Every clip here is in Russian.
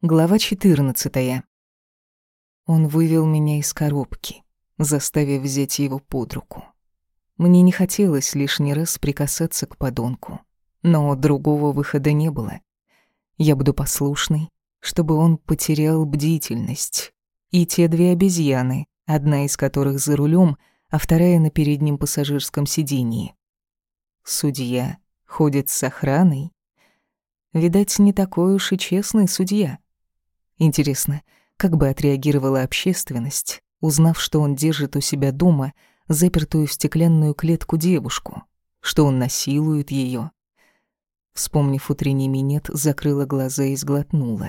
Глава 14. Он вывел меня из коробки, заставив взять его под руку. Мне не хотелось лишний раз прикасаться к подонку, но другого выхода не было. Я буду послушной, чтобы он потерял бдительность. И те две обезьяны, одна из которых за рулем, а вторая на переднем пассажирском сиденье. Судья ходит с охраной. Видать, не такой уж и честный судья. Интересно, как бы отреагировала общественность, узнав, что он держит у себя дома запертую в стеклянную клетку девушку, что он насилует ее. Вспомнив утренний минет, закрыла глаза и сглотнула.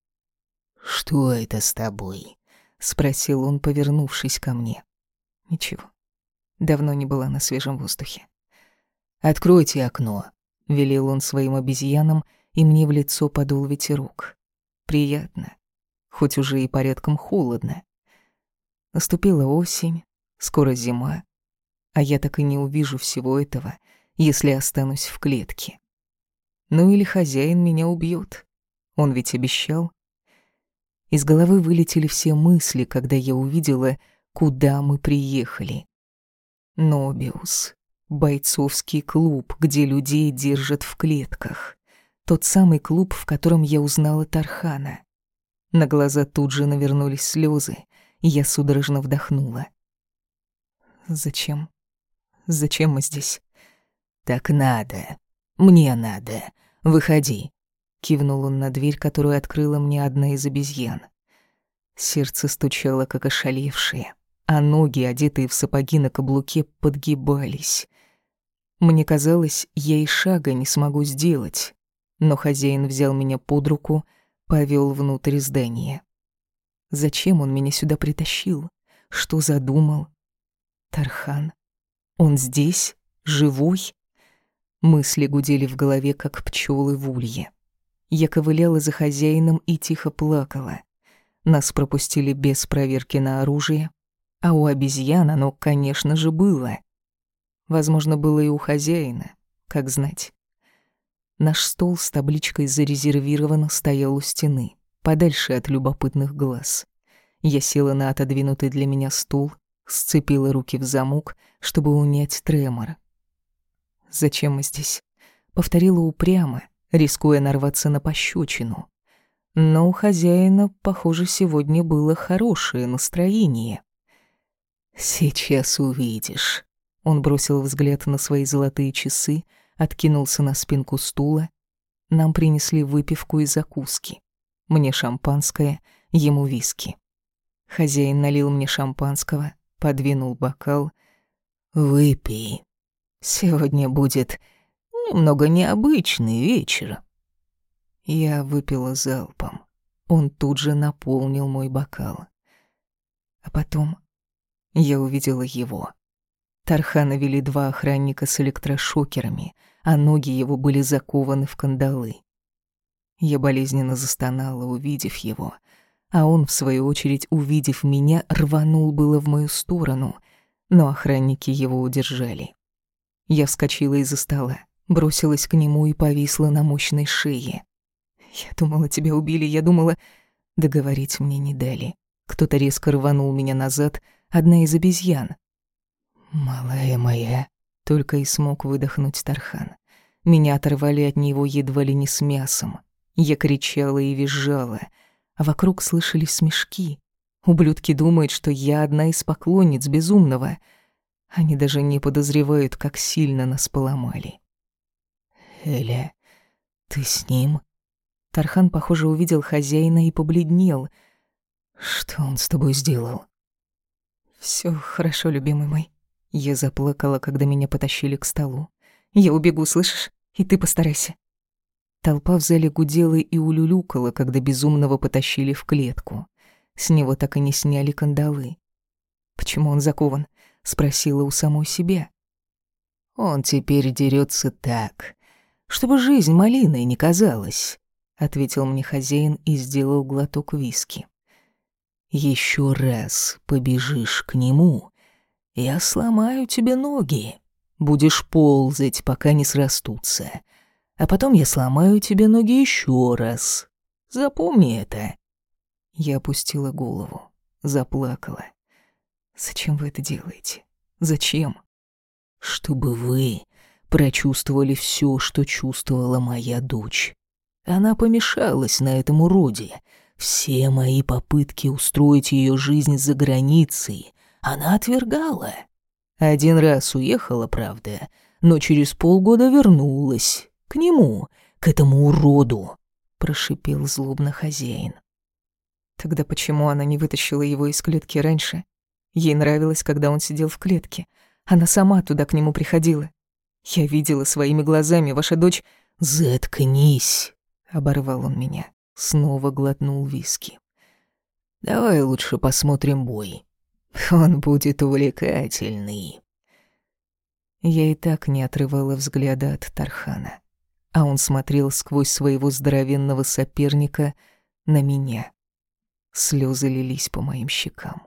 «Что это с тобой?» — спросил он, повернувшись ко мне. Ничего, давно не была на свежем воздухе. «Откройте окно», — велел он своим обезьянам, и мне в лицо подул ветерок. Приятно, хоть уже и порядком холодно. Наступила осень, скоро зима, а я так и не увижу всего этого, если останусь в клетке. Ну или хозяин меня убьет. Он ведь обещал. Из головы вылетели все мысли, когда я увидела, куда мы приехали. Нобиус, бойцовский клуб, где людей держат в клетках. Тот самый клуб, в котором я узнала Тархана. На глаза тут же навернулись слезы, и я судорожно вдохнула. Зачем? Зачем мы здесь? «Так надо. Мне надо. Выходи», — кивнул он на дверь, которую открыла мне одна из обезьян. Сердце стучало, как ошалевшее, а ноги, одетые в сапоги на каблуке, подгибались. Мне казалось, я и шага не смогу сделать, но хозяин взял меня под руку, повел внутрь здания. Зачем он меня сюда притащил? Что задумал? Тархан? Он здесь? Живой? Мысли гудели в голове, как пчелы в улье. Я ковыляла за хозяином и тихо плакала. Нас пропустили без проверки на оружие, а у обезьян оно, конечно же, было. Возможно, было и у хозяина, как знать. Наш стол с табличкой «Зарезервировано» стоял у стены, подальше от любопытных глаз. Я села на отодвинутый для меня стул, сцепила руки в замок, чтобы унять тремор. «Зачем мы здесь?» — повторила упрямо, рискуя нарваться на пощечину. Но у хозяина, похоже, сегодня было хорошее настроение. «Сейчас увидишь». Он бросил взгляд на свои золотые часы, откинулся на спинку стула. Нам принесли выпивку и закуски. Мне шампанское, ему виски. Хозяин налил мне шампанского, подвинул бокал. «Выпей. Сегодня будет немного необычный вечер». Я выпила залпом. Он тут же наполнил мой бокал. А потом я увидела его. Тархана вели два охранника с электрошокерами, а ноги его были закованы в кандалы. Я болезненно застонала, увидев его, а он, в свою очередь, увидев меня, рванул было в мою сторону, но охранники его удержали. Я вскочила из-за стола, бросилась к нему и повисла на мощной шее. «Я думала, тебя убили, я думала...» Договорить мне не дали. Кто-то резко рванул меня назад, одна из обезьян. «Малая моя», — только и смог выдохнуть Тархан. Меня оторвали от него едва ли не с мясом. Я кричала и визжала, а вокруг слышались смешки. Ублюдки думают, что я одна из поклонниц Безумного. Они даже не подозревают, как сильно нас поломали. «Эля, ты с ним?» Тархан, похоже, увидел хозяина и побледнел. «Что он с тобой сделал?» «Всё хорошо, любимый мой». Я заплакала, когда меня потащили к столу. «Я убегу, слышишь? И ты постарайся». Толпа в зале гудела и улюлюкала, когда Безумного потащили в клетку. С него так и не сняли кандалы. «Почему он закован?» — спросила у самой себя. «Он теперь дерется так, чтобы жизнь малиной не казалась», — ответил мне хозяин и сделал глоток виски. «Еще раз побежишь к нему, я сломаю тебе ноги. Будешь ползать, пока не срастутся. А потом я сломаю тебе ноги еще раз. Запомни это». Я опустила голову, заплакала. «Зачем вы это делаете? Зачем?» «Чтобы вы прочувствовали все, что чувствовала моя дочь. Она помешалась на этом уроде. Все мои попытки устроить ее жизнь за границей она отвергала. Один раз уехала, правда, но через полгода вернулась. К нему, к этому уроду», — прошипел злобно хозяин. Тогда почему она не вытащила его из клетки раньше? Ей нравилось, когда он сидел в клетке. Она сама туда к нему приходила. Я видела своими глазами, ваша дочь... «Заткнись», — оборвал он меня. Снова глотнул виски. «Давай лучше посмотрим бой. Он будет увлекательный». Я и так не отрывала взгляда от Тархана, а он смотрел сквозь своего здоровенного соперника на меня. Слезы лились по моим щекам.